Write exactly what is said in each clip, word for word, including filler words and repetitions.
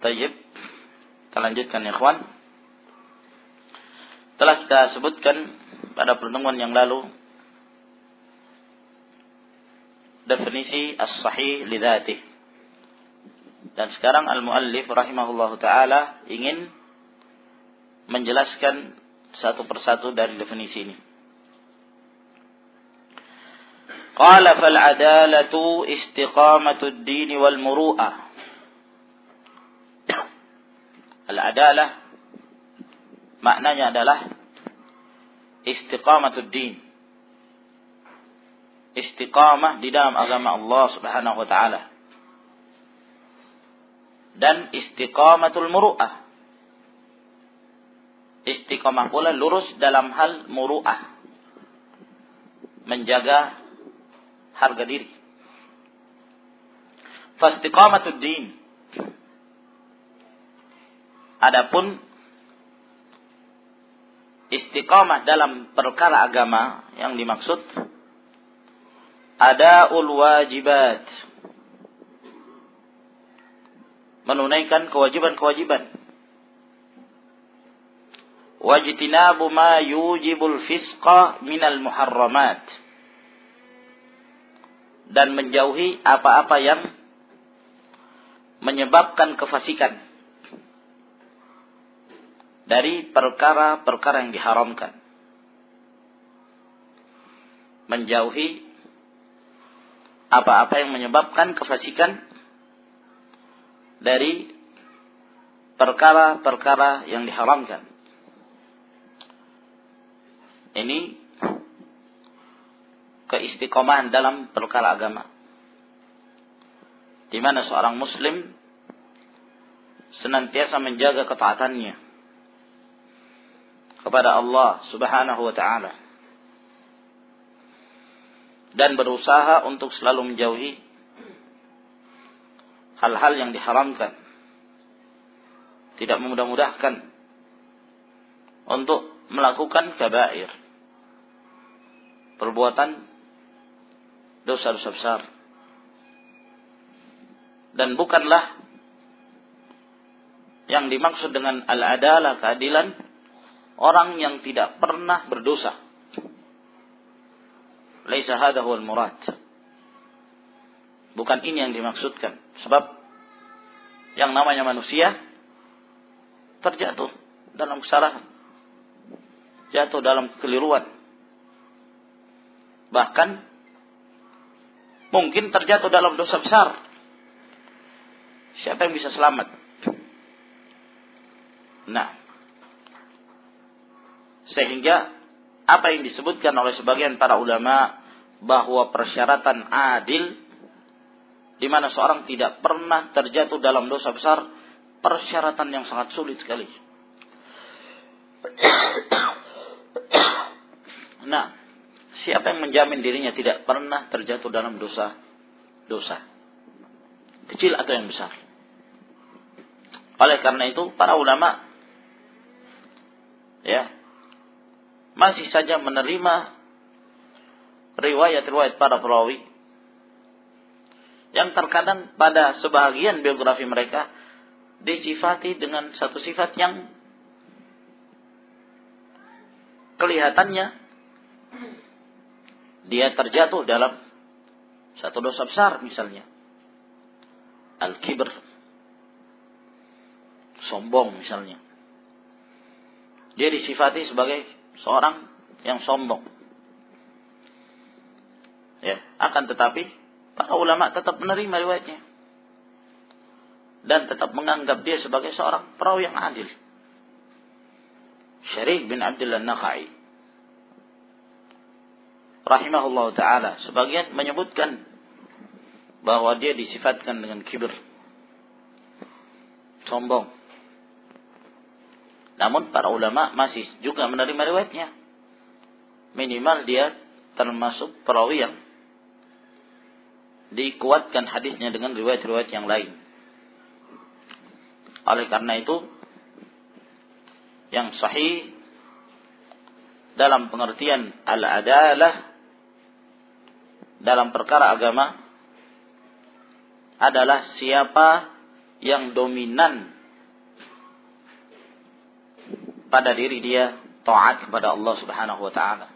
Tayyib, kita lanjutkan ya ikhwan. Telah kita sebutkan pada pertemuan yang lalu definisi as-sahih li dzatih. Dan sekarang al-muallif rahimahullahu taala ingin menjelaskan satu persatu dari definisi ini. Qala fal adalatu istiqamatud din wal muru'ah. Al-adalah maknanya adalah istiqamatud din. Istiqamah di dalam agama Allah Subhanahu wa taala. Dan istiqamatul muru'ah. Istiqamah pula lurus dalam hal muru'ah. Menjaga harga diri. Fastiqamatud din. Adapun istiqamah dalam perkara agama yang dimaksud adaul wajibat. Menunaikan kewajiban-kewajiban. Wajtinabu ma yujibul fisqa minal muharramat. Dan menjauhi apa-apa yang menyebabkan kefasikan dari perkara-perkara yang diharamkan. Menjauhi apa-apa yang menyebabkan kefasikan dari perkara-perkara yang diharamkan. Ini keistiqomahan dalam perkara agama, di mana seorang muslim senantiasa menjaga ketaatannya kepada Allah Subhanahu wa taala dan berusaha untuk selalu menjauhi hal-hal yang diharamkan, tidak memudah-mudahkan untuk melakukan kabair, perbuatan dosa-dosa besar. Dan bukanlah yang dimaksud dengan al-adalah, keadilan, orang yang tidak pernah berdosa. Laisa hadha huwal murad. Bukan ini yang dimaksudkan. Sebab yang namanya manusia terjatuh dalam kesalahan, jatuh dalam kekeliruan. Bahkan mungkin terjatuh dalam dosa besar. Siapa yang bisa selamat? Nah, sehingga apa yang disebutkan oleh sebagian para ulama bahwa persyaratan adil, di mana seorang tidak pernah terjatuh dalam dosa besar, persyaratan yang sangat sulit sekali. Nah, siapa yang menjamin dirinya tidak pernah terjatuh dalam dosa-dosa, kecil atau yang besar? Oleh karena itu, para ulama ya masih saja menerima riwayat-riwayat para perawi yang terkadang pada sebahagian biografi mereka disifati dengan satu sifat yang kelihatannya dia terjatuh dalam satu dosa besar, misalnya al-kibr, sombong misalnya. Dia disifati sebagai seorang yang sombong. Ya, akan tetapi para ulama tetap menerima riwayatnya dan tetap menganggap dia sebagai seorang perawi yang adil. Syarih bin Abdullah An-Nakhai rahimahullah ta'ala, sebagian menyebutkan bahwa dia disifatkan dengan kibir, sombong. Namun para ulama masih juga menerima riwayatnya. Minimal dia termasuk perawi yang dikuatkan hadisnya dengan riwayat-riwayat yang lain. Oleh karena itu, yang sahih dalam pengertian al-adalah dalam perkara agama adalah siapa yang dominan pada diri dia taat kepada Allah Subhanahu wa taala.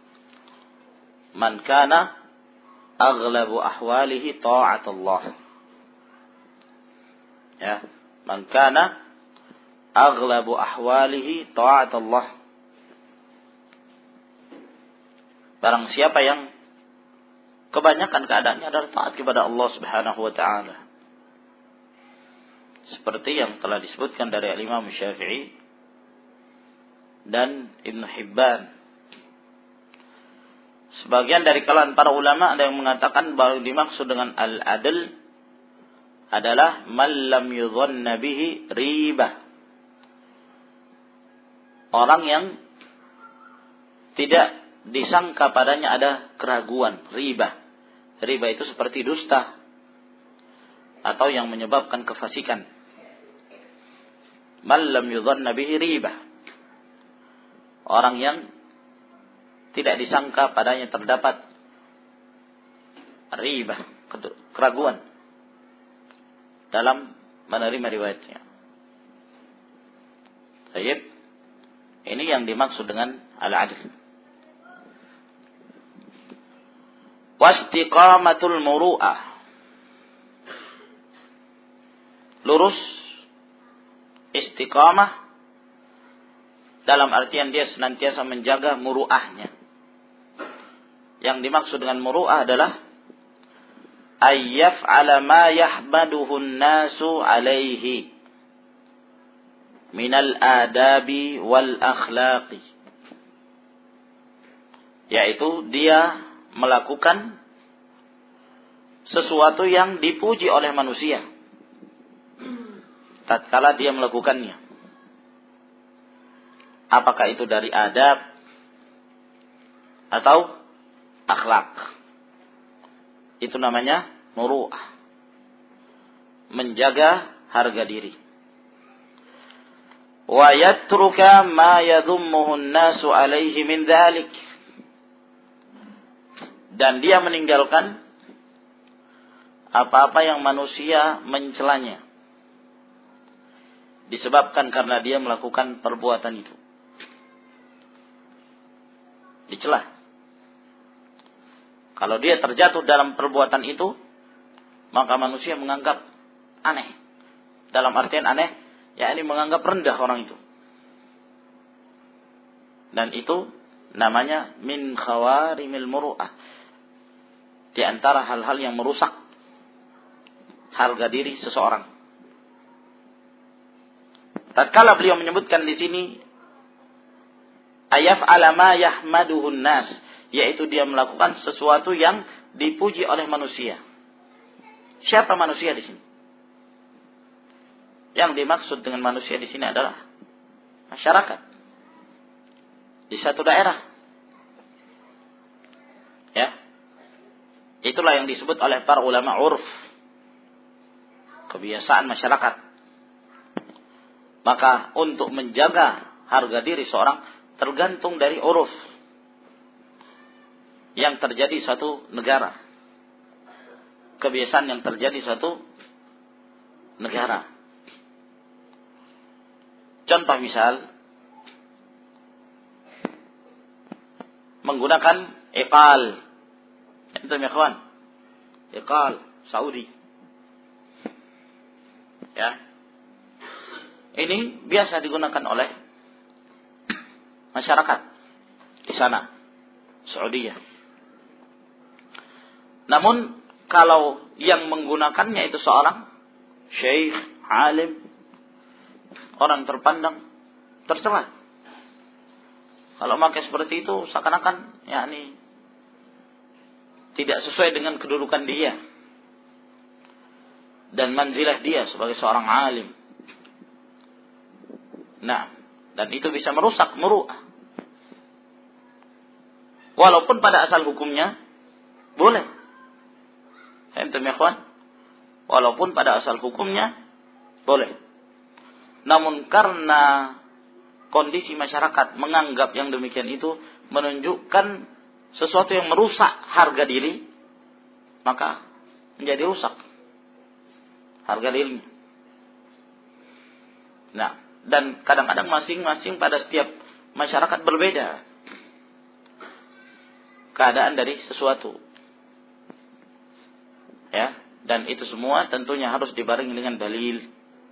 Man kana aghlabu ahwalihi ta'at Allah. Ya, man kana aghlabu ahwalihi ta'at Allah. Barang siapa yang kebanyakan keadaannya adalah taat kepada Allah Subhanahu wa taala. Seperti yang telah disebutkan dari Imam Syafi'i dan Ibn Hibban. Sebagian dari kalangan para ulama ada yang mengatakan bahwa dimaksud dengan al-adl adalah man lam yudhanna bihi ribah. Orang yang tidak disangka padanya ada keraguan, ribah. Ribah itu seperti dusta atau yang menyebabkan kefasikan. Man lam yudhanna bihi ribah. Orang yang tidak disangka padanya terdapat ribah, keraguan dalam menerima riwayatnya. Baik. Ini yang dimaksud dengan al-adl. Wastiqamatul muru'ah. Lurus, istiqamah dalam artian dia senantiasa menjaga muru'ahnya. Yang dimaksud dengan muru'ah adalah ayyaf'ala ma yahmaduhu an-nasu alaihi minal adabi wal akhlaqi. Yaitu dia melakukan sesuatu yang dipuji oleh manusia tatkala dia melakukannya. Apakah itu dari adab atau akhlak. Itu namanya muru'ah. Menjaga harga diri. Wa yatruka ma yadhummuhu an-nasu alaihi min dzalik. Dan dia meninggalkan apa-apa yang manusia mencelanya. Disebabkan karena dia melakukan perbuatan itu. Dicela. Kalau dia terjatuh dalam perbuatan itu, maka manusia menganggap aneh. Dalam artian aneh, ya ini menganggap rendah orang itu. Dan itu namanya min khawarimil muru'ah. Di antara hal-hal yang merusak harga diri seseorang. Tatkala beliau menyebutkan di sini ayaf alama yahmaduhun nas, yaitu dia melakukan sesuatu yang dipuji oleh manusia. Siapa manusia di sini? Yang dimaksud dengan manusia di sini adalah masyarakat di satu daerah. Ya. Itulah yang disebut oleh para ulama urf. Kebiasaan masyarakat. Maka untuk menjaga harga diri seorang tergantung dari uruf yang terjadi satu negara. Kebiasaan yang terjadi satu negara. Contoh misal, menggunakan iqal. Itu ya kawan. Iqal Saudi. Ya. Ini biasa digunakan oleh masyarakat di sana, Saudi. Namun kalau yang menggunakannya itu seorang syekh, alim, orang terpandang, tercela. Kalau pakai seperti itu seakan-akan yakni tidak sesuai dengan kedudukan dia dan manzilah dia sebagai seorang alim. Nah, dan itu bisa merusak muru'ah. Walaupun pada asal hukumnya boleh. Antum ya ikhwan? Walaupun pada asal hukumnya boleh. Namun karena kondisi masyarakat menganggap yang demikian itu menunjukkan sesuatu yang merusak harga diri, maka menjadi rusak harga dirinya. Nah, dan kadang-kadang masing-masing pada setiap masyarakat berbeda keadaan dari sesuatu. Ya, dan itu semua tentunya harus dibarengi dengan dalil.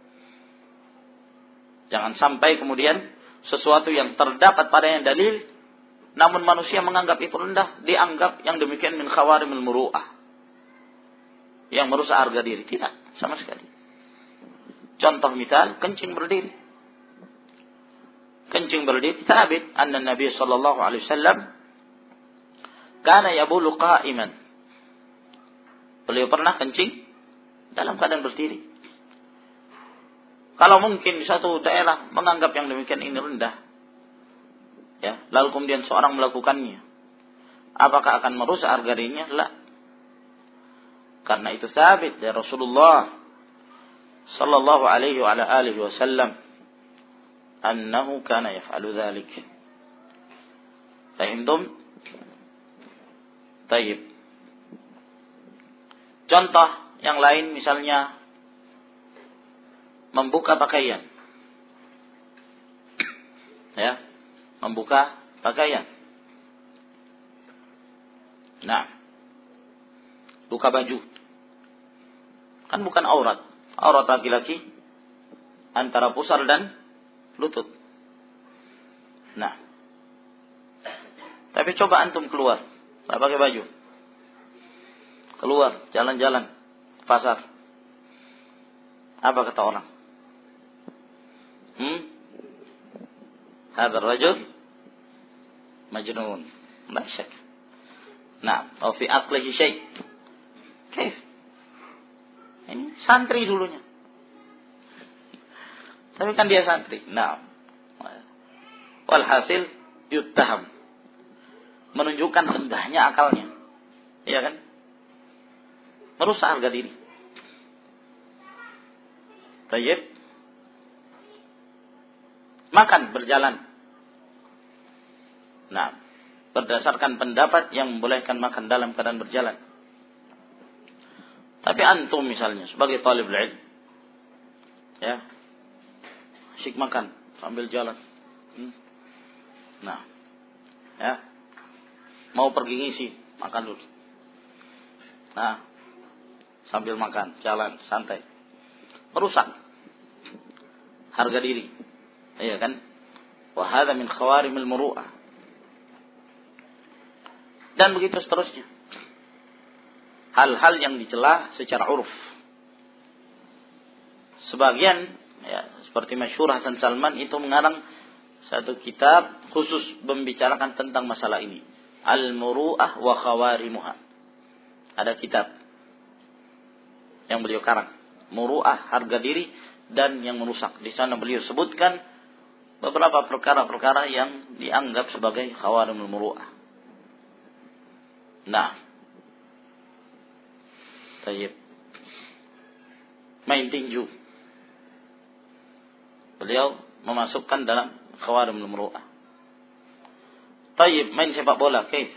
Jangan sampai kemudian sesuatu yang terdapat padanya dalil, namun manusia menganggap itu rendah, dianggap yang demikian min khawarimil muru'ah, yang merusak harga diri. Tidak, sama sekali. Contoh misal, kencing berdiri. Kencing berdiri, sabit anna Nabi sallallahu alaihi wasallam kana yabulu qa'iman. Beliau pernah kencing dalam keadaan berdiri. Kalau mungkin di satu daerah menganggap yang demikian ini rendah, ya, lalu kemudian seorang melakukannya, apakah akan merusak harga dirinya? La. Karena itu sabit dari Rasulullah sallallahu alaihi wa ala alihi wasallam annahu kana yaf'alu dzalik. Fahimtum? Baik. Contoh yang lain misalnya membuka pakaian. Ya, membuka pakaian. Nah, buka baju. Kan bukan aurat. Aurat laki-laki antara pusar dan lutut. Nah, tapi coba antum keluar, tak pakai baju. Keluar, jalan-jalan, pasar. Apa kata orang? Hmm? Hadzal rajul majnun. La syak. Nah, au fi aqlihi syai'. Kaif? Ini santri dulunya. Tapi kan dia santri. Nah, walhasil yuttaham. Menunjukkan rendahnya akalnya. Iya kan? Merusak harga diri. Tayyib. Makan berjalan. Nah, berdasarkan pendapat yang membolehkan makan dalam keadaan berjalan. Tapi antum misalnya sebagai talibul ilm, ya, asyik makan sambil jalan. Hmm. Nah, ya, mau pergi ngisi, makan dulu. Nah, sambil makan, jalan, santai. Merusak harga diri. Iya kan? Wa hadza min khawarimil muru'ah. Dan begitu seterusnya. Hal-hal yang dicela secara uruf. Sebagian, ya, seperti masyhur Hasan Salman itu mengarang satu kitab khusus membicarakan tentang masalah ini. Al-Muru'ah wa Khawarimuha. Ada kitab yang beliau karang. Muru'ah, harga diri, dan yang merusak. Di sana beliau sebutkan beberapa perkara-perkara yang dianggap sebagai khawarimul muru'ah. Nah, tayyib. Main tinju. Beliau memasukkan dalam khawarimul muru'ah. Tayyib, main sepak bola, kaif?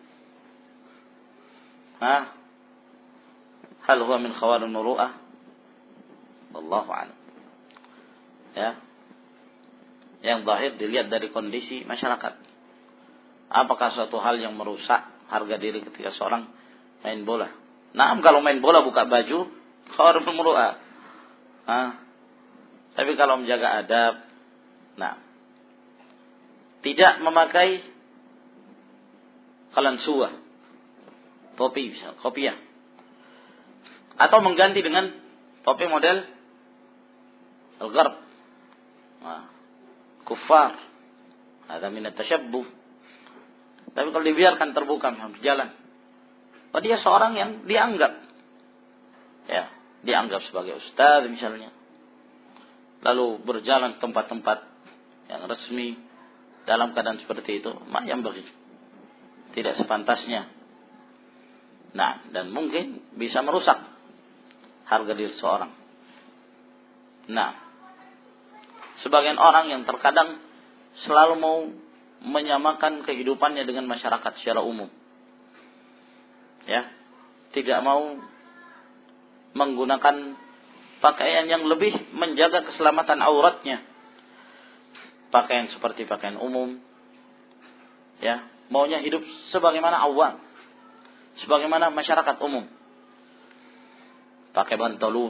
Hah? Hal huwa min khawarimul muru'ah? Wallahu a'lam. Ya. Yang zahir dilihat dari kondisi masyarakat. Apakah suatu hal yang merusak harga diri ketika seorang main bola? Nah, kalau main bola buka baju, khawarimul muru'ah. Nah, tapi kalau menjaga adab, nah, tidak memakai kalansuah, topi misalnya, kopiah, atau mengganti dengan topi model al-gharb, nah, kuffar, ada minat tasyabbuh. Tapi kalau dibiarkan terbuka di jalan, oh, dia seorang yang dianggap, ya, dianggap sebagai ustaz misalnya, lalu berjalan ke tempat-tempat yang resmi dalam keadaan seperti itu, mak yang bagi, tidak sepantasnya. Nah, dan mungkin bisa merusak harga diri seorang. Nah, sebagian orang yang terkadang selalu mau menyamakan kehidupannya dengan masyarakat secara umum, ya, tidak mau menggunakan pakaian yang lebih menjaga keselamatan auratnya. Pakaian seperti pakaian umum. Ya, maunya hidup sebagaimana awam. Sebagaimana masyarakat umum. Pakai pantolon.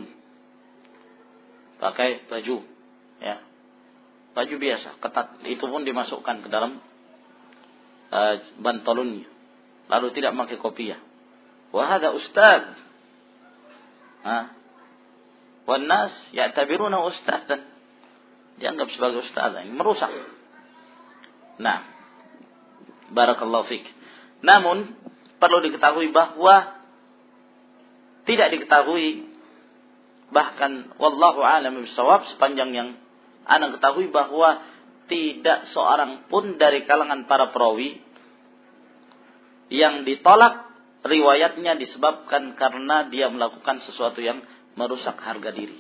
Pakai baju. Ya. Baju biasa, ketat. Itu pun dimasukkan ke dalam uh, pantolonnya. Lalu tidak pakai kopiah. Wa hadza ustaz. Ha? Wan nas ya'tabiruna ustazan. Dianggap sebagai ustaz. Ini merusak. Nah, barakallahu fik. Namun perlu diketahui bahwa tidak diketahui, bahkan wallahu a'lam bishawab, sepanjang yang ana ketahui bahwa tidak seorang pun dari kalangan para perawi yang ditolak riwayatnya disebabkan karena dia melakukan sesuatu yang merusak harga diri.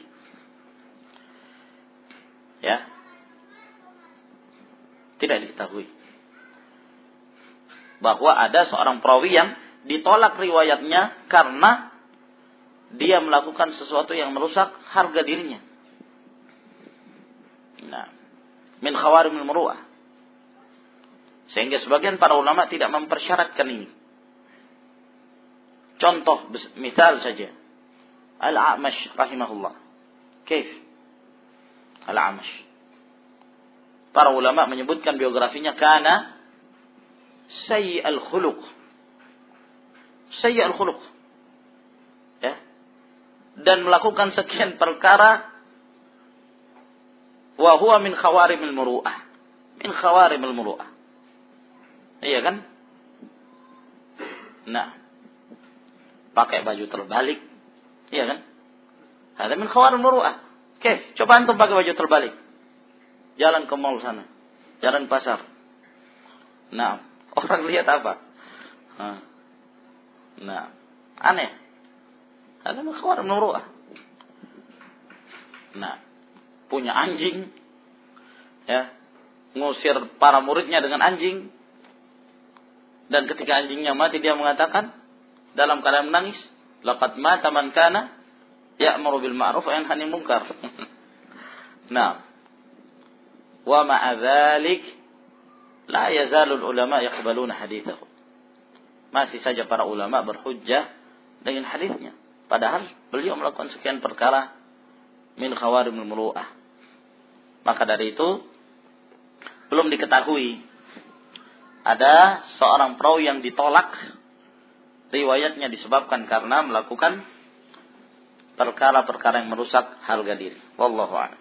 Ya. Tidak diketahui bahwa ada seorang perawi yang ditolak riwayatnya karena dia melakukan sesuatu yang merusak harga dirinya. Nah, min khawarimul muru'ah. Sehingga sebagian para ulama tidak mempersyaratkan ini. Contoh, misal saja. Al-A'mash rahimahullah. Kaif? Al-A'mash. Para ulama menyebutkan biografinya kana sayyi al-khuluq. Sayyi al-khuluq. Ya. Dan melakukan sekian perkara wa huwa min khawarimil muru'ah. Min khawarimil muru'ah. Iya kan? Nah, pakai baju terbalik. Iya kan? Ada min khawarimil muru'ah. Oke, coba antum pakai baju terbalik. Jalan ke mall sana. Jalan pasar. Nah, orang lihat apa? Nah, aneh. Ada min khawarimil muru'ah. Nah, punya anjing, ya, ngusir para muridnya dengan anjing, dan ketika anjingnya mati dia mengatakan dalam keadaan menangis, laqad mata man kana ya'muru bil ma'ruf wa yanha 'anil munkar. Nah, wa ma'a dzalik la yazalu al ulama yaqbaluna haditsahu. Masih saja para ulama berhujjah dengan hadisnya, padahal beliau melakukan sekian perkara min khawarimul muru'ah. Maka dari itu belum diketahui ada seorang perawi yang ditolak riwayatnya disebabkan karena melakukan perkara-perkara yang merusak harga diri. Wallahu a'lam.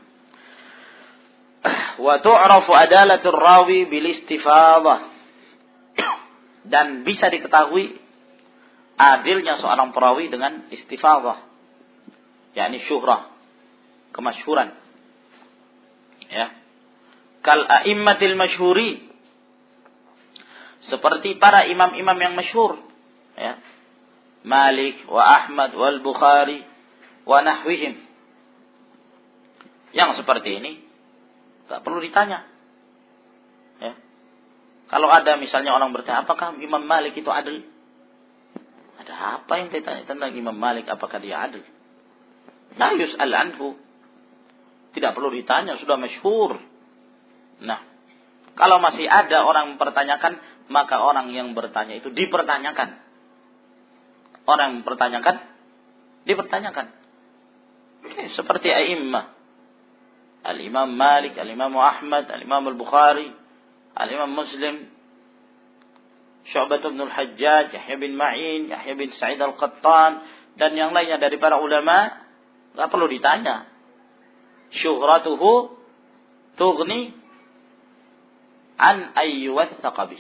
Wa tu'rafu adalatur rawi bil istifadhah. Dan bisa diketahui adilnya seorang perawi dengan istifadhah, yakni syuhrah, kemasyhuran. Ya. Kal a'immatil masyhuri, seperti para imam-imam yang masyhur, ya. Malik wa Ahmad wal Bukhari wa nahwihim. Yang seperti ini tak perlu ditanya. Ya. Kalau ada misalnya orang bertanya, apakah Imam Malik itu adil? Ada apa yang ditanya tentang Imam Malik, apakah dia adil? La yus'al anhu. Tidak perlu ditanya, sudah masyhur. Nah, kalau masih ada orang mempertanyakan, maka orang yang bertanya itu dipertanyakan. Orang yang mempertanyakan, dipertanyakan. Oke, seperti a'immah. Al-Imam Malik, Al-Imam Ahmad, Al-Imam Al-Bukhari, Al-Imam Muslim, Syu'bah bin Al-Hajjaj, Yahya bin Ma'in, Yahya bin Sa'id Al-Qattan, dan yang lainnya dari para ulama, tidak perlu ditanya. Syuhratuhu tughni an ayyuwathaqa bih.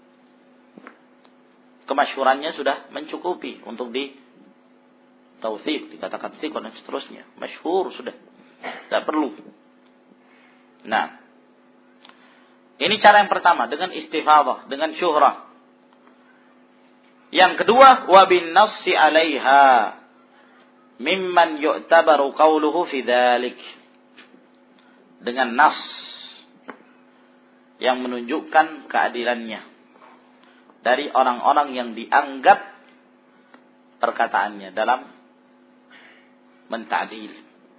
Kemasyhurannya sudah mencukupi untuk di tautsik, dikatakan thiqah dan seterusnya. Masyhur sudah. Tidak perlu. Nah, ini cara yang pertama dengan istifadhah, dengan syuhrah. Yang kedua, wa bin nassi 'alaiha mimman yu'tabaru qawluhu fi dzalik. Dengan nas yang menunjukkan keadilannya dari orang-orang yang dianggap perkataannya dalam mentadil,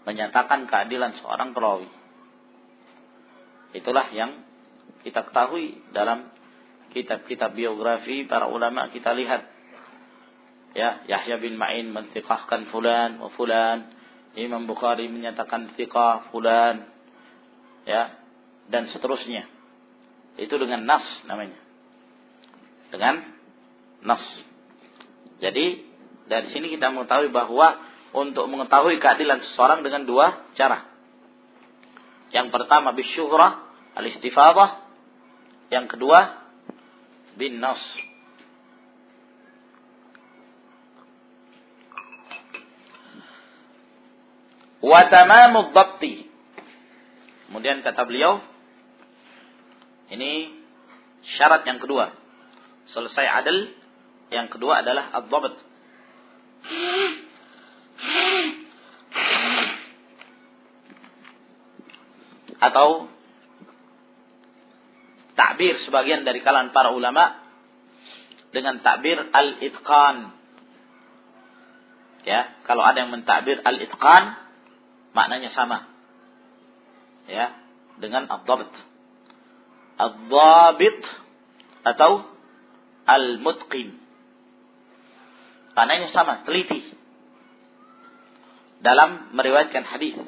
menyatakan keadilan seorang perawi. Itulah yang kita ketahui dalam kitab-kitab biografi para ulama. Kita lihat, ya, Yahya bin Ma'in mentsiqahkan fulan wa fulan, Imam Bukhari menyatakan tsiqah fulan, ya, dan seterusnya. Itu dengan nas namanya, dengan nas. Jadi dari sini kita mengetahui bahwa untuk mengetahui keadilan seseorang dengan dua cara. Yang pertama bisyuhrah al-istifadah, yang kedua bin nas. Wa tamamud dhabti. Kemudian kata beliau, ini syarat yang kedua. Selesai adil, yang kedua adalah ad-dhabt. Atau takbir sebagian dari kalangan para ulama dengan takbir al-itqan. Ya, kalau ada yang mentakbir al-itqan, maknanya sama, ya, dengan ad-dhabt. Ad-dhabit atau al-mutqin, maknanya sama, teliti dalam meriwayatkan hadis.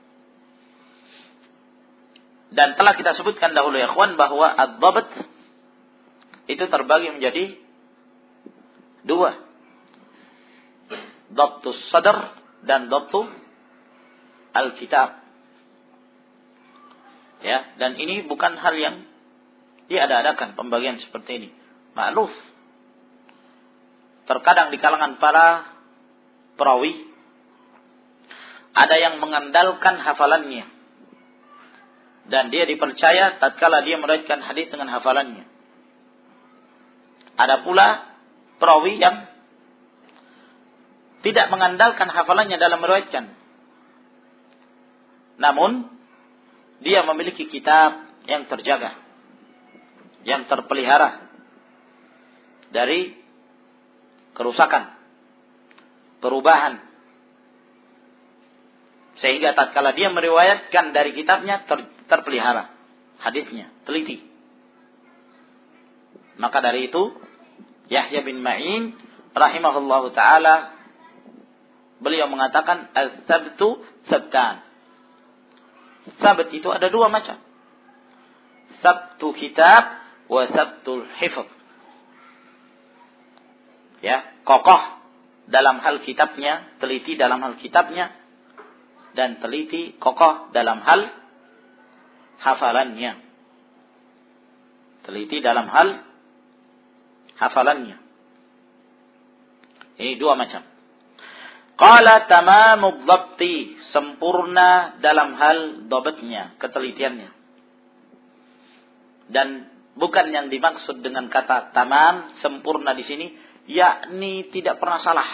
Dan telah kita sebutkan dahulu ya ikhwan bahwa ad-dhabt itu terbagi menjadi dua. Dhabtus sadr dan dhabtu al-kitab. Ya, dan ini bukan hal yang diada-adakan pembagian seperti ini. Ma'luf. Terkadang di kalangan para perawi ada yang mengandalkan hafalannya. Dan dia dipercaya tatkala dia meriwayatkan hadis dengan hafalannya. Ada pula perawi yang tidak mengandalkan hafalannya dalam meriwayatkan. Namun dia memiliki kitab yang terjaga, yang terpelihara dari kerusakan, perubahan. Sehingga tatkala dia meriwayatkan dari kitabnya ter, terpelihara hadisnya, teliti. Maka dari itu Yahya bin Ma'in rahimahullahu taala beliau mengatakan az-sabtu sabtan. Sabt itu ada dua macam. Sabtu kitab wa sabtul hifz. Ya, kokoh dalam hal kitabnya, teliti dalam hal kitabnya, dan teliti kokoh dalam hal hafalannya. Teliti dalam hal hafalannya. Ini dua macam. Qala tamamud dhabti, sempurna dalam hal dhabatnya, ketelitiannya. Dan bukan yang dimaksud dengan kata tamam, sempurna di sini, yakni tidak pernah salah.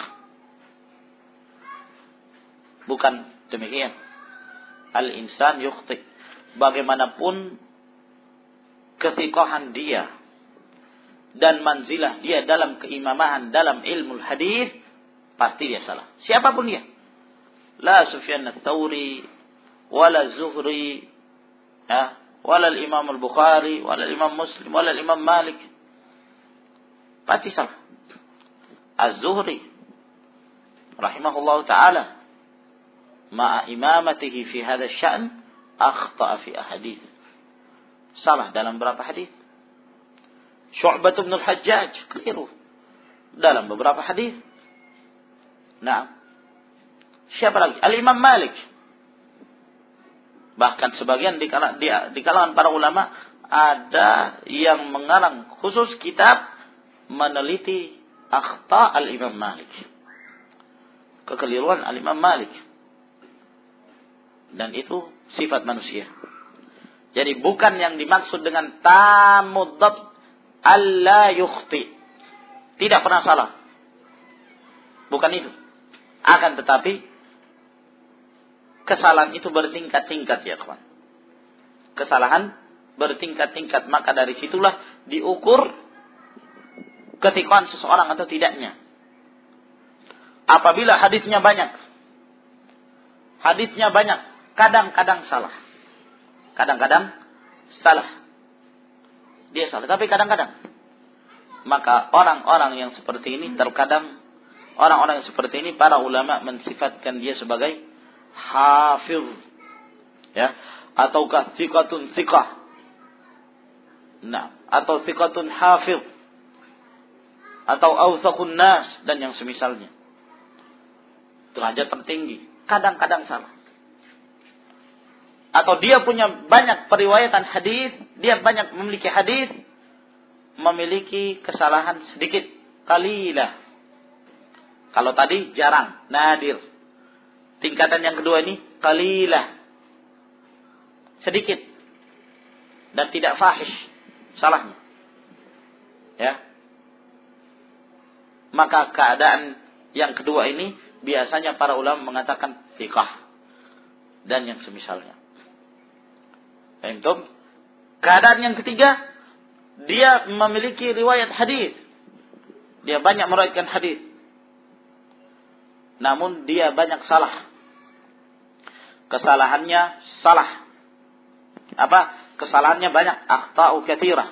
Bukan demikian. Al-insan yukhti. Bagaimanapun ketiqahan dia dan manzilah dia dalam keimamahan dalam ilmu hadis, pasti dia salah. Siapapun dia. La Sufyan ats-Tsauri, wala Zuhri, ya, wala Imam Al-Bukhari, wala Imam Muslim, wala Imam Malik. Pasti salah. Az-Zuhri rahimahullahu taala ma'a imamatihi fi hadha asy-sya'n akhta'a fi ahadits. Salah dalam beberapa hadis. Syu'bah bin al-Hajjaj keliru dalam beberapa hadis. Nah, siapa lagi? Al-Imam Malik. Bahkan sebagian di kalangan, di, di kalangan para ulama ada yang mengarang khusus kitab meneliti akhta al-Imam Malik. Kekeliruan al-Imam Malik. Dan itu sifat manusia. Jadi bukan yang dimaksud dengan tamud dhabt alla yukhti. Tidak pernah salah. Bukan itu. Akan tetapi kesalahan itu bertingkat-tingkat ya kawan. Kesalahan bertingkat-tingkat, maka dari situlah diukur ketiqahan seseorang atau tidaknya. Apabila hadisnya banyak, hadisnya banyak, kadang-kadang salah. Kadang-kadang salah. Dia salah, tapi kadang-kadang. Maka orang-orang yang seperti ini terkadang orang-orang yang seperti ini para ulama mensifatkan dia sebagai hafiz, ya, ataukah thiqatun thiqah. Nah, atau thiqatun hafiz, atau awsaqun nas dan yang semisalnya. Derajat tertinggi, kadang-kadang salah. Atau dia punya banyak periwayatan hadis, dia banyak memiliki hadis, memiliki kesalahan sedikit, qalilah. Kalau tadi jarang, nadir. Tingkatan yang kedua ini qalilah, sedikit dan tidak fahish salahnya. Ya. Maka keadaan yang kedua ini biasanya para ulama mengatakan thiqah dan yang semisalnya. Untuk keadaan yang ketiga, dia memiliki riwayat hadis. Dia banyak meriwayatkan hadis. Namun dia banyak salah. Kesalahannya salah. Apa? Kesalahannya banyak, akhta'u katsirah.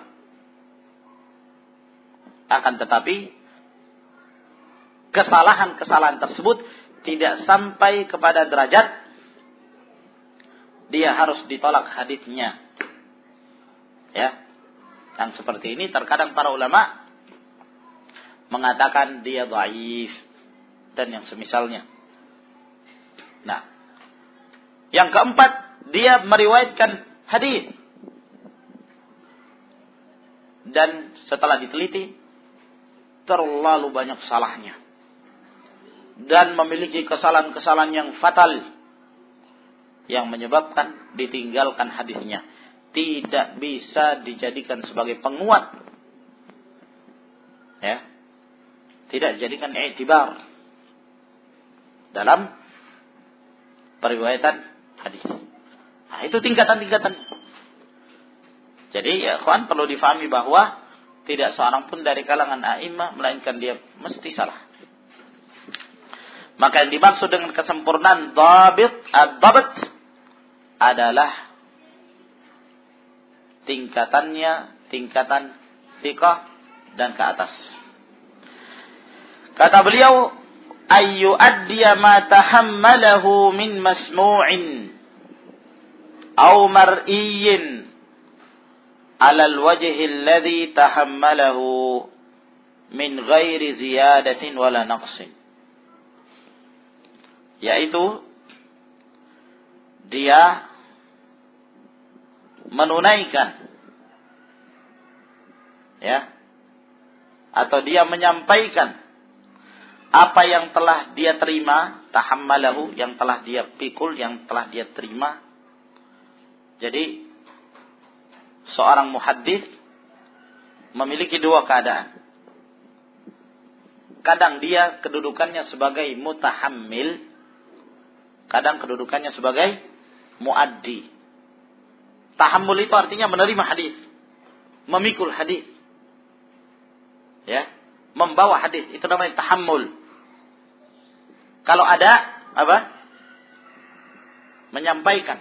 Akan tetapi kesalahan-kesalahan tersebut tidak sampai kepada derajat dia harus ditolak hadisnya. Ya. Yang seperti ini terkadang para ulama mengatakan dia dhaif dan yang semisalnya. Nah, yang keempat, dia meriwayatkan hadis dan setelah diteliti terlalu banyak salahnya dan memiliki kesalahan-kesalahan yang fatal yang menyebabkan ditinggalkan hadisnya. Tidak bisa dijadikan sebagai penguat. Ya. Tidak dijadikan i'tibar dalam periwayatan hadis. Nah, itu tingkatan-tingkatan. Jadi ya kawan, perlu difahami bahwa tidak seorang pun dari kalangan a'immah melainkan dia mesti salah. Maka yang dimaksud dengan kesempurnaan dhabit, ad-dhabt adalah tingkatannya tingkatan thiqah dan ke atas. Kata beliau, ayyu addiya ma tahammalahu min masmu'in aw mar'iyyin ala al-wajhi alladhi tahammalahu min ghairi ziyadatin wala naqsin. Yaitu dia menunaikan, ya, atau dia menyampaikan apa yang telah dia terima, tahammalahu, yang telah dia pikul, yang telah dia terima. Jadi seorang muhaddits memiliki dua keadaan. Kadang dia kedudukannya sebagai mutahammil, kadang kedudukannya sebagai muaddi. Tahammul itu artinya menerima hadis, memikul hadis, ya, membawa hadis, itu namanya tahammul. Kalau ada apa? Menyampaikan,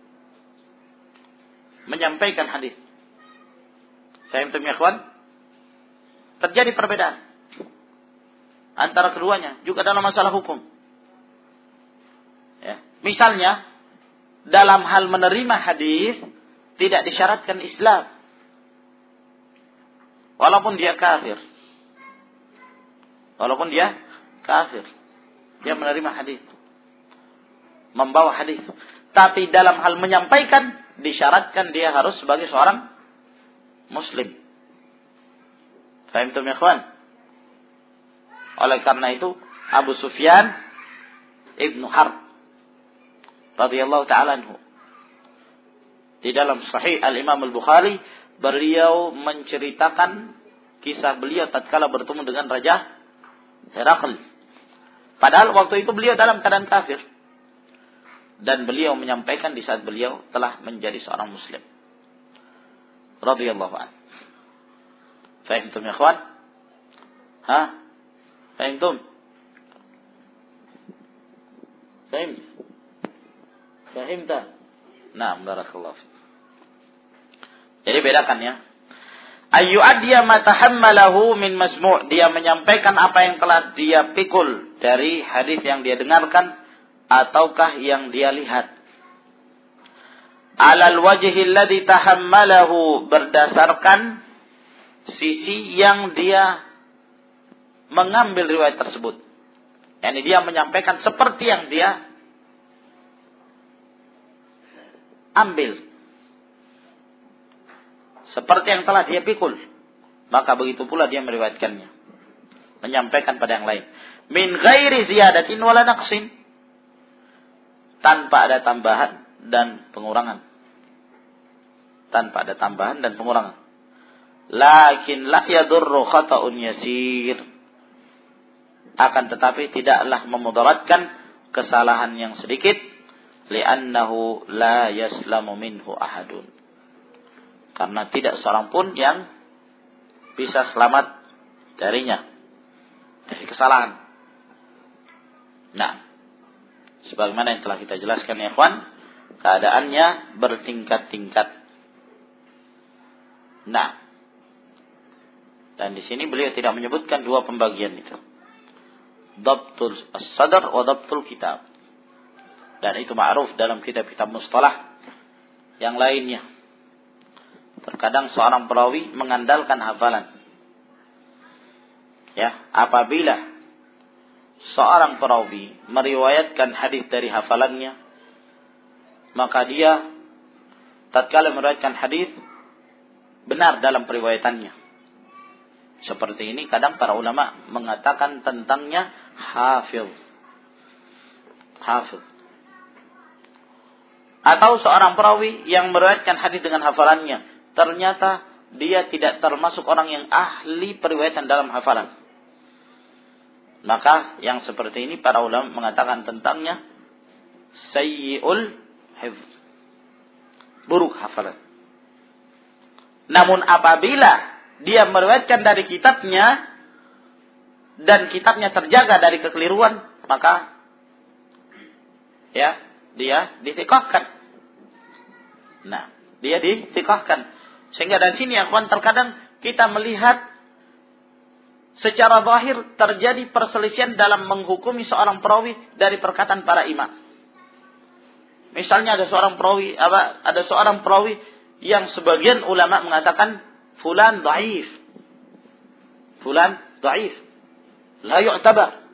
menyampaikan hadis. Saya minta ya kawan, terjadi perbedaan antara keduanya juga dalam masalah hukum. Ya. Misalnya dalam hal menerima hadis tidak disyaratkan Islam, walaupun dia kafir, walaupun dia kafir, dia menerima hadis, membawa hadis. Tapi dalam hal menyampaikan disyaratkan dia harus sebagai seorang Muslim. Faham ya kawan? Oleh karena itu Abu Sufyan Ibnu Harb radhiyallahu ta'ala anhu, di dalam Sahih Al-Imam Al-Bukhari, beliau menceritakan kisah beliau tatkala bertemu dengan Raja Herakl. Padahal waktu itu beliau dalam keadaan kafir. Dan beliau menyampaikan di saat beliau telah menjadi seorang Muslim. Radhiyallahu anhu. Fahimtum ya kawan? Hah? Fahimtum? Fahim? Fahimta? Nah, barakallahu. Jadi bedakan ya. Ayu adya ma tahammalahu min masmu', dia menyampaikan apa yang telah dia pikul dari hadis yang dia dengarkan ataukah yang dia lihat. Alal wajhi alladhi tahammalahu, berdasarkan sisi yang dia mengambil riwayat tersebut. Yani dia menyampaikan seperti yang dia ambil, seperti yang telah dia pikul, maka begitu pula dia meriwayatkannya, menyampaikan pada yang lain. Min ghairi ziyadatin wala naqsin, tanpa ada tambahan dan pengurangan. Tanpa ada tambahan dan pengurangan. Lakin la yadurru khata'un yasir, akan tetapi tidaklah memudaratkan kesalahan yang sedikit. Li'annahu la yaslamu minhu ahadun, karena tidak seorang pun yang bisa selamat darinya, dari kesalahan. Nah, sebagaimana yang telah kita jelaskan ya ikhwan, keadaannya bertingkat-tingkat. Nah, dan di sini beliau tidak menyebutkan dua pembagian itu, dhabtul as-sadr wa dhabtul kitab. Dan itu ma'ruf dalam kitab-kitab mustalah yang lainnya. Terkadang seorang perawi mengandalkan hafalan. Ya, apabila seorang perawi meriwayatkan hadis dari hafalannya, maka dia tatkala meriwayatkan hadis benar dalam periwayatannya. Seperti ini kadang para ulama mengatakan tentangnya hafiz. Hafiz. Atau seorang perawi yang meriwayatkan hadis dengan hafalannya, ternyata dia tidak termasuk orang yang ahli periwayatan dalam hafalan. Maka yang seperti ini para ulama mengatakan tentangnya sayyi'ul hifz, buruk hafalan. Namun apabila dia meriwayatkan dari kitabnya dan kitabnya terjaga dari kekeliruan, maka ya dia ditiqahkan. Nah, dia ditiqahkan. Sehingga dari sini ya kawan, terkadang kita melihat secara zahir terjadi perselisihan dalam menghukumi seorang perawi dari perkataan para imam. Misalnya ada seorang perawi, apa? Ada seorang perawi yang sebagian ulama mengatakan fulan dhaif. Fulan dhaif. La yu'tabar.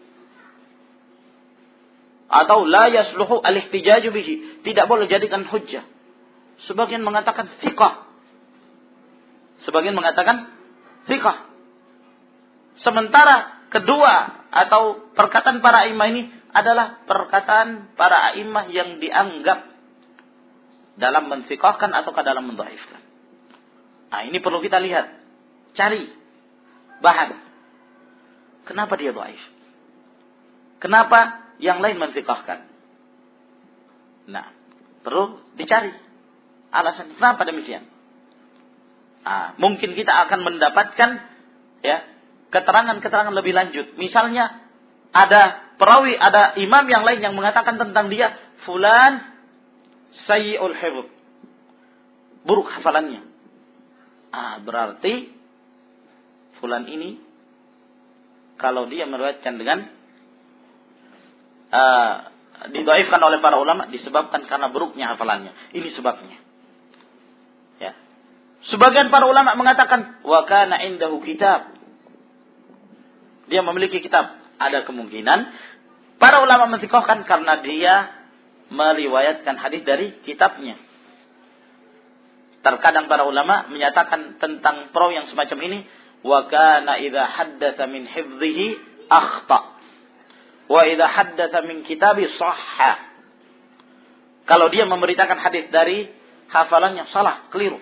Atau la yasluhu al-ihtijaju bihi, tidak boleh jadikan hujjah. Sebagian mengatakan thiqah. Sebagian mengatakan thiqah. Sementara kedua atau perkataan para imam ini adalah perkataan para imam yang dianggap dalam menthiqahkan ataukah dalam mendhaifkan. Nah, ini perlu kita lihat. Cari bahan. Kenapa dia dhaif? Kenapa yang lain menthiqahkan? Nah, perlu dicari alasan kenapa demikian. Nah, mungkin kita akan mendapatkan ya keterangan-keterangan lebih lanjut. Misalnya ada perawi, ada imam yang lain yang mengatakan tentang dia fulan sayyi'ul hifz, buruk hafalannya. Ah, berarti fulan ini kalau dia meriwayatkan dengan uh, didhaifkan oleh para ulama disebabkan karena buruknya hafalannya. Ini sebabnya. Ya. Sebagian para ulama mengatakan wa kana indahu kitab. Dia memiliki kitab. Ada kemungkinan para ulama menthiqahkan karena dia meriwayatkan hadis dari kitabnya. Terkadang para ulama menyatakan tentang perawi yang semacam ini, wa kana idza haddatsa min hifdhihi akhta wa idza haddatsa min kitabi sahha. Kalau dia memberitakan hadis dari hafalannya salah, keliru.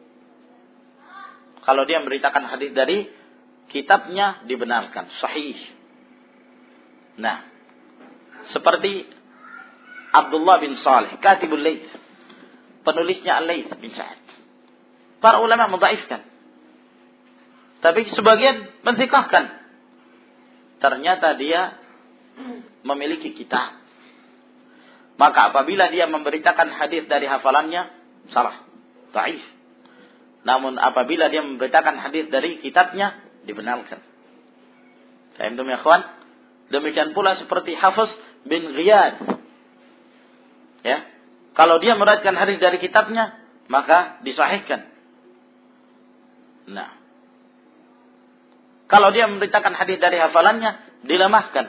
Kalau dia memberitakan hadis dari kitabnya dibenarkan, sahih. Nah, seperti Abdullah bin Salih, Katibul Laits, penulisnya Al-Laits bin Sa'ad. Para ulama mendhaifkan. Tapi sebagian menthiqahkan. Ternyata dia memiliki kitab. Maka apabila dia memberitakan hadis dari hafalannya, salah, dhaif. Namun apabila dia memberitakan hadis dari kitabnya, dibenarkan. Faham ya kawan? Demikian pula seperti Hafiz bin Ghiyad. Ya. Kalau dia meriwayatkan hadis dari kitabnya, maka disahihkan. Nah. Kalau dia memberitakan hadis dari hafalannya, dilemahkan.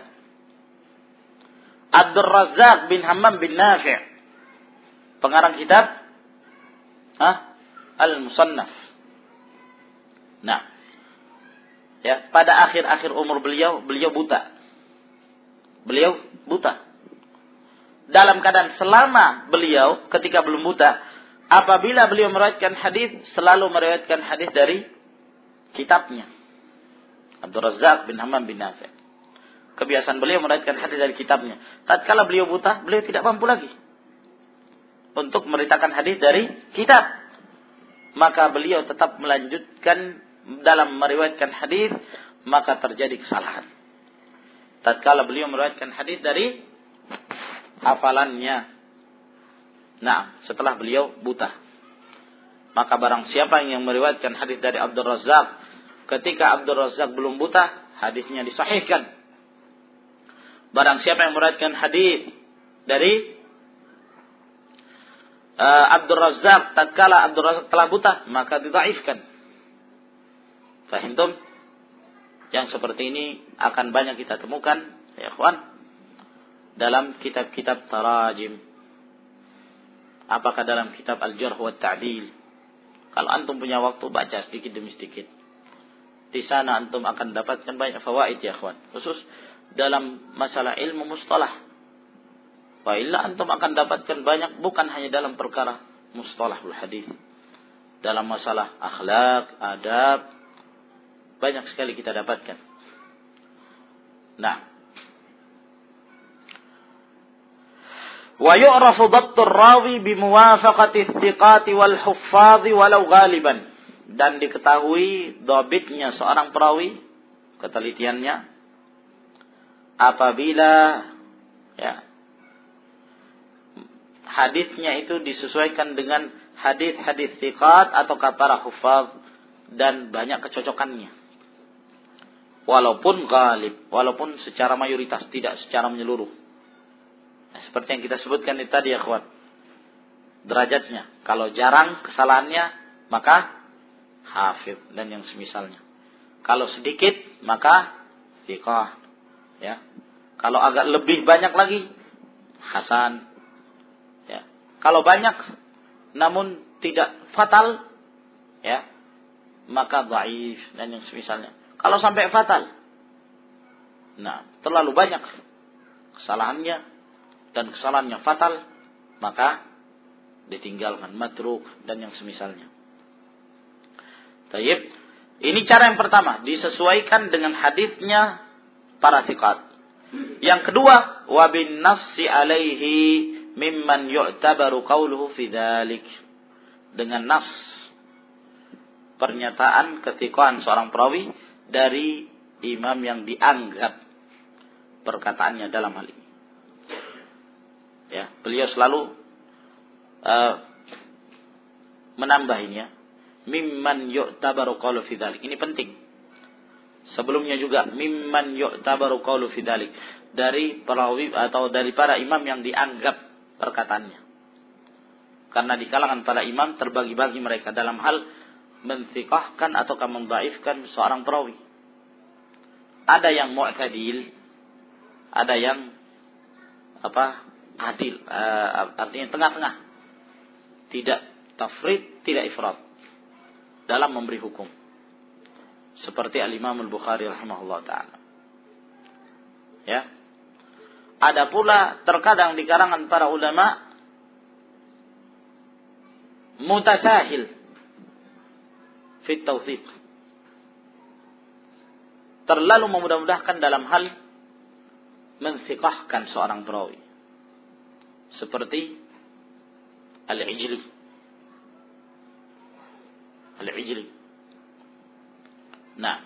Abdul Razzaq bin Hammam bin Nafi', pengarang kitab ah, Al-Musannaf. Nah, ya, pada akhir-akhir umur beliau, beliau buta. Beliau buta. Dalam keadaan selama beliau ketika belum buta, apabila beliau meriwayatkan hadis, selalu meriwayatkan hadis dari kitabnya. Abdul Razzaq bin Hammam bin Nafi'. Kebiasaan beliau meriwayatkan hadis dari kitabnya. Tatkala beliau buta, beliau tidak mampu lagi untuk memberitakan hadis dari kitab. Maka beliau tetap melanjutkan dalam meriwayatkan hadis, maka terjadi kesalahan. Tatkala beliau meriwayatkan hadis dari hafalannya. Nah, setelah beliau buta. Maka barang siapa yang meriwayatkan hadis dari Abdul Razzaq ketika Abdul Razzaq belum buta, hadisnya disahihkan. Barang siapa yang meriwayatkan hadis dari uh, Abdul Razzaq tatkala Abdul Razzaq telah buta, maka didhaifkan. Fahimtum? Yang seperti ini akan banyak kita temukan, ya ikhwan, dalam kitab-kitab tarajim. Apakah dalam kitab Al-Jarh wa Ta'dil? Kalau antum punya waktu, baca sedikit demi sedikit. Di sana antum akan dapatkan banyak fawaid, ya ikhwan. Khusus dalam masalah ilmu mustalah. Wa illa antum akan dapatkan banyak, bukan hanya dalam perkara mustalahul hadis. Dalam masalah akhlak, adab, banyak sekali kita dapatkan. Nah. Wa yu'rafu dhabtur rawi bimuwafaqati thiqati wal huffadhi walau ghaliban. Dan diketahui dhabitnya seorang perawi, ketelitiannya, apabila ya, hadisnya itu disesuaikan dengan hadis-hadis thiqat atau para huffaz dan banyak kecocokannya. Walaupun ghalib, walaupun secara mayoritas, tidak secara menyeluruh. Nah, seperti yang kita sebutkan tadi ya kawan. Derajatnya, kalau jarang kesalahannya, maka hafid dan yang semisalnya. Kalau sedikit, maka thiqah. Ya. Kalau agak lebih banyak lagi, hasan. Ya. Kalau banyak, namun tidak fatal, ya, maka dhaif dan yang semisalnya. Kalau sampai fatal, nah, terlalu banyak kesalahannya dan kesalahannya fatal, maka ditinggalkan, matruk dan yang semisalnya. Tayyib. Ini cara yang pertama, disesuaikan dengan hadisnya para thiqat. Yang kedua, wa bin nafsi alaihi mimman yu'tabaru qawluhu fi dzalik. Dengan nas, pernyataan kethiqahan seorang perawi dari imam yang dianggap perkataannya dalam hal ini. Ya, beliau selalu uh, menambah ini ya. Mimman yu'tabaru qawlu fi dzalik. Ini penting. Sebelumnya juga mimman yu'tabaru qawlu fi dzalik, dari perawi atau dari para imam yang dianggap perkataannya. Karena di kalangan para imam terbagi-bagi mereka dalam hal mentsiqahkan atau mendhaifkan seorang perawi. Ada yang mu'tadil, ada yang apa? Adil, uh, artinya tengah-tengah. Tidak tafrid, tidak ifrat dalam memberi hukum. Seperti Al-Imam Al-Bukhari rahimahullah ta'ala. Ya. Ada pula terkadang di kalangan para ulama mutasahil fit tawthiq. Terlalu memudah-mudahkan dalam hal mensiqahkan seorang perawi. Seperti Al-Ijli. Al-Ijli. Nah,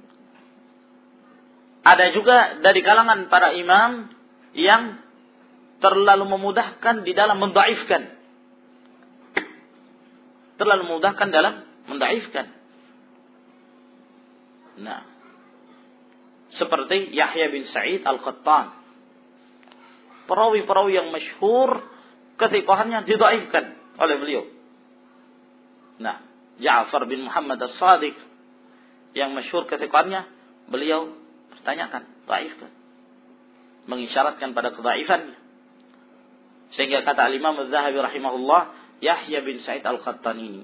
ada juga dari kalangan para imam yang terlalu memudahkan di dalam mendhaifkan. Terlalu memudahkan dalam mendhaifkan. Nah, seperti Yahya bin Sa'id Al-Qattan. Perawi-perawi yang masyhur ketiqahannya didhaifkan oleh beliau. Nah, Ja'far bin Muhammad As-Sadiq yang masyhur ketiqahannya beliau pertanyakan, dhaifkan. Mengisyaratkan pada kedhaifannya. Sehingga kata Al-Imam Az-Zahabi rahimahullah, Yahya bin Sa'id Al-Qattan ini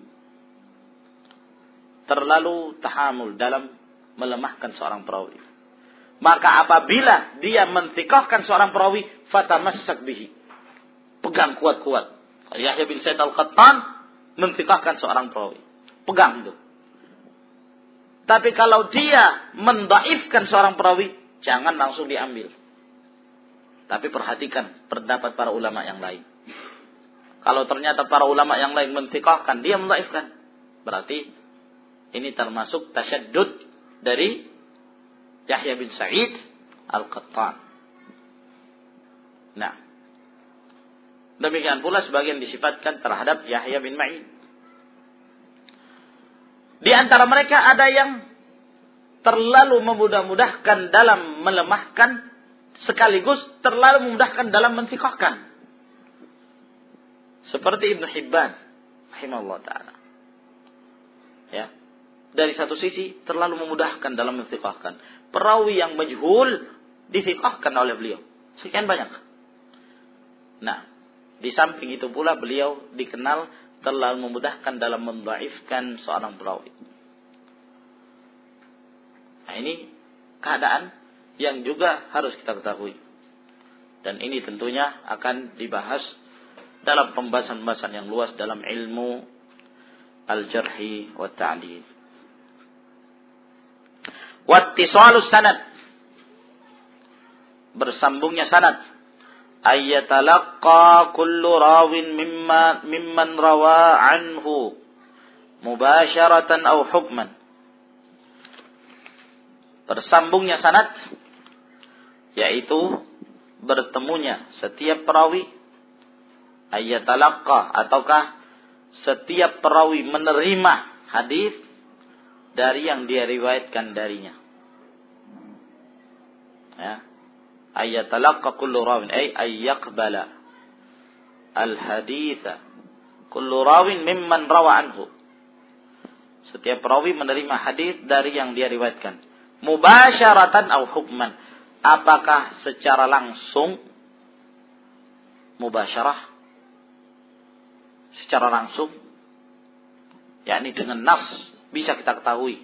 terlalu tahamul dalam melemahkan seorang perawi. Maka apabila dia mentikahkan seorang perawi, fatamassak bihi. Pegang kuat-kuat. Yahya bin Sa'id Al-Qattan mentikahkan seorang perawi. Pegang itu. Tapi kalau dia mendhaifkan seorang perawi, jangan langsung diambil. Tapi perhatikan pendapat para ulama yang lain. Kalau ternyata para ulama yang lain mentikahkan, dia mendhaifkan, berarti ini termasuk tasyaddud dari Yahya bin Sa'id Al-Qattan. Nah, demikian pula sebagian disifatkan terhadap Yahya bin Ma'in. Di antara mereka ada yang terlalu memudah-mudahkan dalam melemahkan, sekaligus terlalu memudahkan dalam mensikahkan. Seperti Ibn Hibban rahimahullah ta'ala. Ya. Dari satu sisi terlalu memudahkan dalam mensikahkan. Perawi yang majhul disikahkan oleh beliau. Sekian banyak. Nah, di samping itu pula beliau dikenal terlalu memudahkan dalam mendhaifkan seorang perawi. Nah, ini keadaan yang juga harus kita ketahui. Dan ini tentunya akan dibahas dalam pembahasan-pembahasan yang luas dalam ilmu al-jarhi wa ta'dil. Wattisalus sanad, bersambungnya sanad. Ayyatalaqqa kullu rawin mimma mimman rawa anhu mubasharatan aw hukman. Bersambungnya sanad, yaitu bertemunya setiap perawi, ayyatalaqqa, ataukah setiap perawi menerima hadis dari yang dia riwayatkan darinya. Ya. Ayyatalaqqa kullu rawin ay ayyaqbala al-haditha kullu rawin mimman rawa anhu. Setiap perawi menerima hadis dari yang dia riwayatkan. Mubasyaratan aw hukman. Apakah secara langsung, mubasyarah, secara langsung, yakni dengan nas bisa kita ketahui.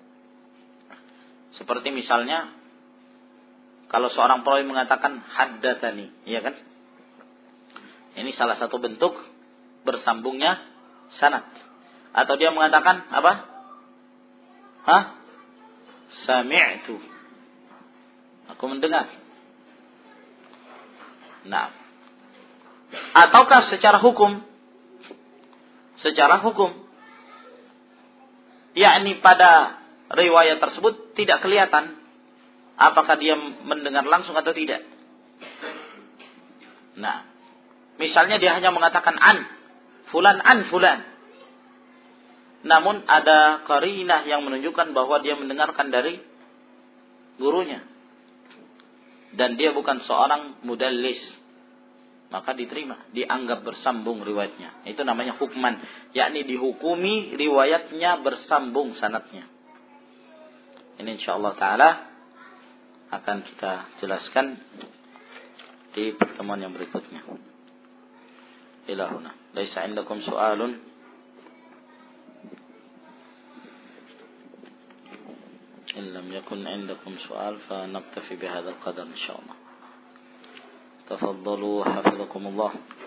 Seperti misalnya kalau seorang perawi mengatakan haddatsani, iya kan? Ini salah satu bentuk bersambungnya sanad. Atau dia mengatakan apa? Hah? Sami'tu. Aku mendengar. Nah. Ataukah secara hukum? Secara hukum. Yakni pada riwayat tersebut tidak kelihatan apakah dia mendengar langsung atau tidak. Nah, misalnya dia hanya mengatakan an, fulan an fulan. Namun ada qarinah yang menunjukkan bahwa dia mendengarkan dari gurunya. Dan dia bukan seorang mudallis. Maka diterima, dianggap bersambung riwayatnya. Itu namanya hukman, yakni dihukumi riwayatnya bersambung sanadnya. Ini insyaallah taala akan kita jelaskan di pertemuan yang berikutnya. Ilahuna. Laisa indakum su'alun? In lam yakun indakum su'al fa naktafi bihadzal qadar insyaallah. Tafaddalu hafizakumullah.